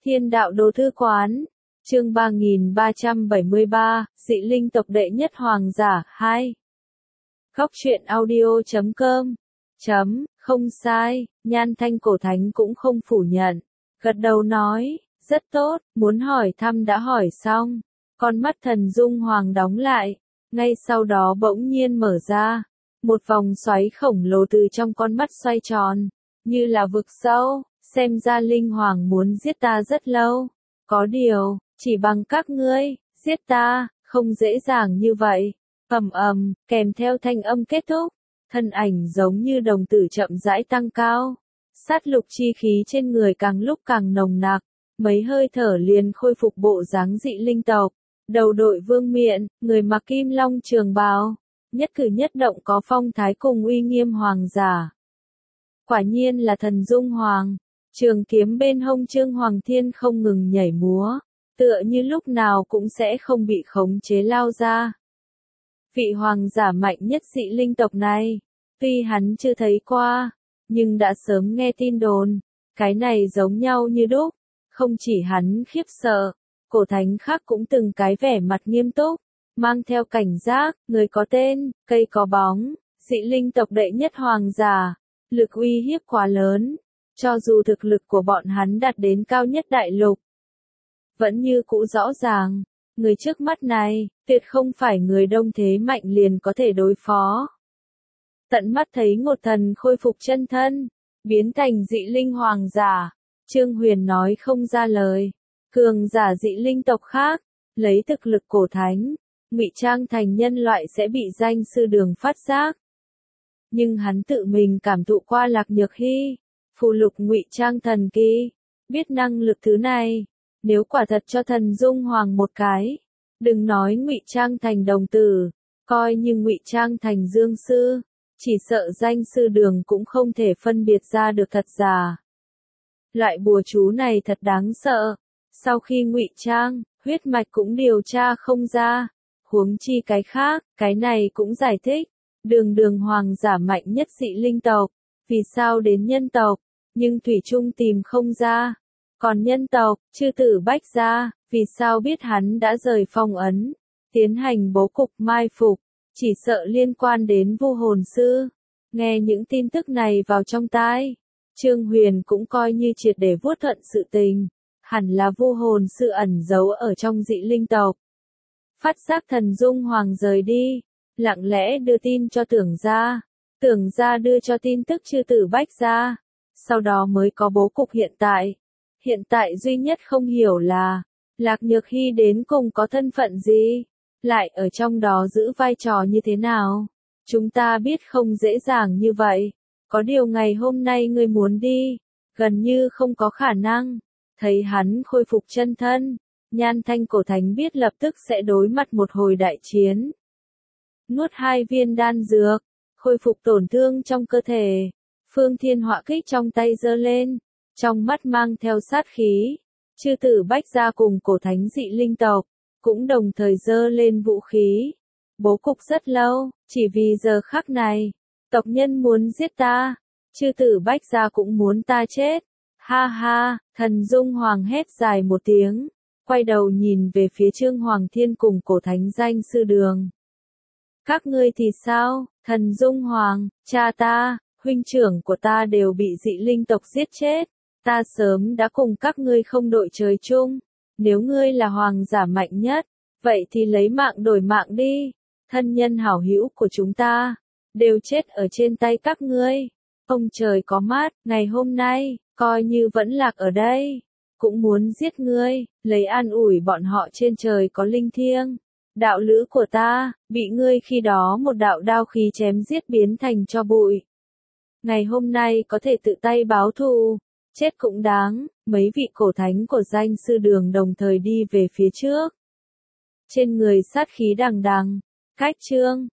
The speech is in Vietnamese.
Thiên đạo đồ thư quán, chương 3373, dị linh tộc đệ nhất hoàng giả, 2. Góc truyện audio.com. Không sai, Nhan Thanh cổ thánh cũng không phủ nhận. Gật đầu nói, rất tốt, muốn hỏi thăm đã hỏi xong. Con mắt thần dung hoàng đóng lại, ngay sau đó bỗng nhiên mở ra. Một vòng xoáy khổng lồ từ trong con mắt xoay tròn, như là vực sâu, xem ra linh hoàng muốn giết ta rất lâu. Có điều, chỉ bằng các ngươi, giết ta, không dễ dàng như vậy. Kèm theo thanh âm kết thúc, thân ảnh giống như đồng tử chậm rãi tăng cao. Sát lục chi khí trên người càng lúc càng nồng nặc, mấy hơi thở liền khôi phục bộ dáng dị linh tộc. Đầu đội vương miện, người mặc kim long trường bào, nhất cử nhất động có phong thái cùng uy nghiêm hoàng giả. Quả nhiên là thần dung hoàng, trường kiếm bên hông Trương Hoàng Thiên không ngừng nhảy múa, tựa như lúc nào cũng sẽ không bị khống chế lao ra. Vị hoàng giả mạnh nhất dị linh tộc này, tuy hắn chưa thấy qua, nhưng đã sớm nghe tin đồn, cái này giống nhau như đúc, không chỉ hắn khiếp sợ, cổ thánh khác cũng từng cái vẻ mặt nghiêm túc, mang theo cảnh giác, người có tên, cây có bóng, dị linh tộc đệ nhất hoàng giả, lực uy hiếp quá lớn, cho dù thực lực của bọn hắn đạt đến cao nhất đại lục. Vẫn như cũ rõ ràng, người trước mắt này, tuyệt không phải người đông thế mạnh liền có thể đối phó. Tận mắt thấy Ngột Thần khôi phục chân thân, biến thành dị linh hoàng giả, Trương Huyền nói không ra lời. Cường giả dị linh tộc khác, lấy thực lực cổ thánh, ngụy trang thành nhân loại sẽ bị danh sư đường phát giác. Nhưng hắn tự mình cảm thụ qua Lạc Nhược Hy, phù lục ngụy trang thần kỳ, biết năng lực thứ này, nếu quả thật cho thần dung hoàng một cái, đừng nói ngụy trang thành đồng tử, coi như ngụy trang thành dương sư, chỉ sợ danh sư đường cũng không thể phân biệt ra được thật giả. Loại bùa chú này thật đáng sợ, sau khi ngụy trang, huyết mạch cũng điều tra không ra, huống chi cái khác, cái này cũng giải thích, đường hoàng giả mạnh nhất dị linh tộc, vì sao đến nhân tộc, nhưng thủy chung tìm không ra. Còn nhân tộc, chư tử Bách Gia, vì sao biết hắn đã rời phong ấn, tiến hành bố cục mai phục, chỉ sợ liên quan đến Vu Hồn Sư. Nghe những tin tức này vào trong tai, Trương Huyền cũng coi như triệt để vuốt thuận sự tình, hẳn là Vu Hồn Sư ẩn giấu ở trong dị linh tộc. Phát giác thần dung hoàng rời đi, lặng lẽ đưa tin cho tưởng gia đưa cho tin tức chư tử Bách Gia, sau đó mới có bố cục hiện tại. Hiện tại duy nhất không hiểu là, Lạc Nhược Hy đến cùng có thân phận gì, lại ở trong đó giữ vai trò như thế nào. Chúng ta biết không dễ dàng như vậy, có điều ngày hôm nay ngươi muốn đi, gần như không có khả năng. Thấy hắn khôi phục chân thân, Nhan Thanh cổ thánh biết lập tức sẽ đối mặt một hồi đại chiến. Nuốt 2 viên đan dược, khôi phục tổn thương trong cơ thể, Phương Thiên Họa kích trong tay giơ lên, trong mắt mang theo sát khí. Chư tử Bách Gia cùng cổ thánh dị linh tộc, cũng đồng thời giơ lên vũ khí. Bố cục rất lâu, chỉ vì giờ khắc này, tộc nhân muốn giết ta, chư tử Bách Gia cũng muốn ta chết. Ha ha, thần dung hoàng hét dài một tiếng, quay đầu nhìn về phía Trương Hoàng Thiên cùng cổ thánh danh sư đường. Các ngươi thì sao, thần dung hoàng, cha ta, huynh trưởng của ta đều bị dị linh tộc giết chết, ta sớm đã cùng các ngươi không đội trời chung, nếu ngươi là hoàng giả mạnh nhất, vậy thì lấy mạng đổi mạng đi, thân nhân hảo hữu của chúng ta, đều chết ở trên tay các ngươi. Ông trời có mắt, ngày hôm nay, coi như vẫn lạc ở đây, cũng muốn giết ngươi, lấy an ủi bọn họ trên trời có linh thiêng. Đạo lữ của ta, bị ngươi khi đó một đạo đao khí chém giết biến thành tro bụi. Ngày hôm nay có thể tự tay báo thù, chết cũng đáng. Mấy vị cổ thánh của danh sư đường đồng thời đi về phía trước. Trên người sát khí đằng đằng, cách Trương,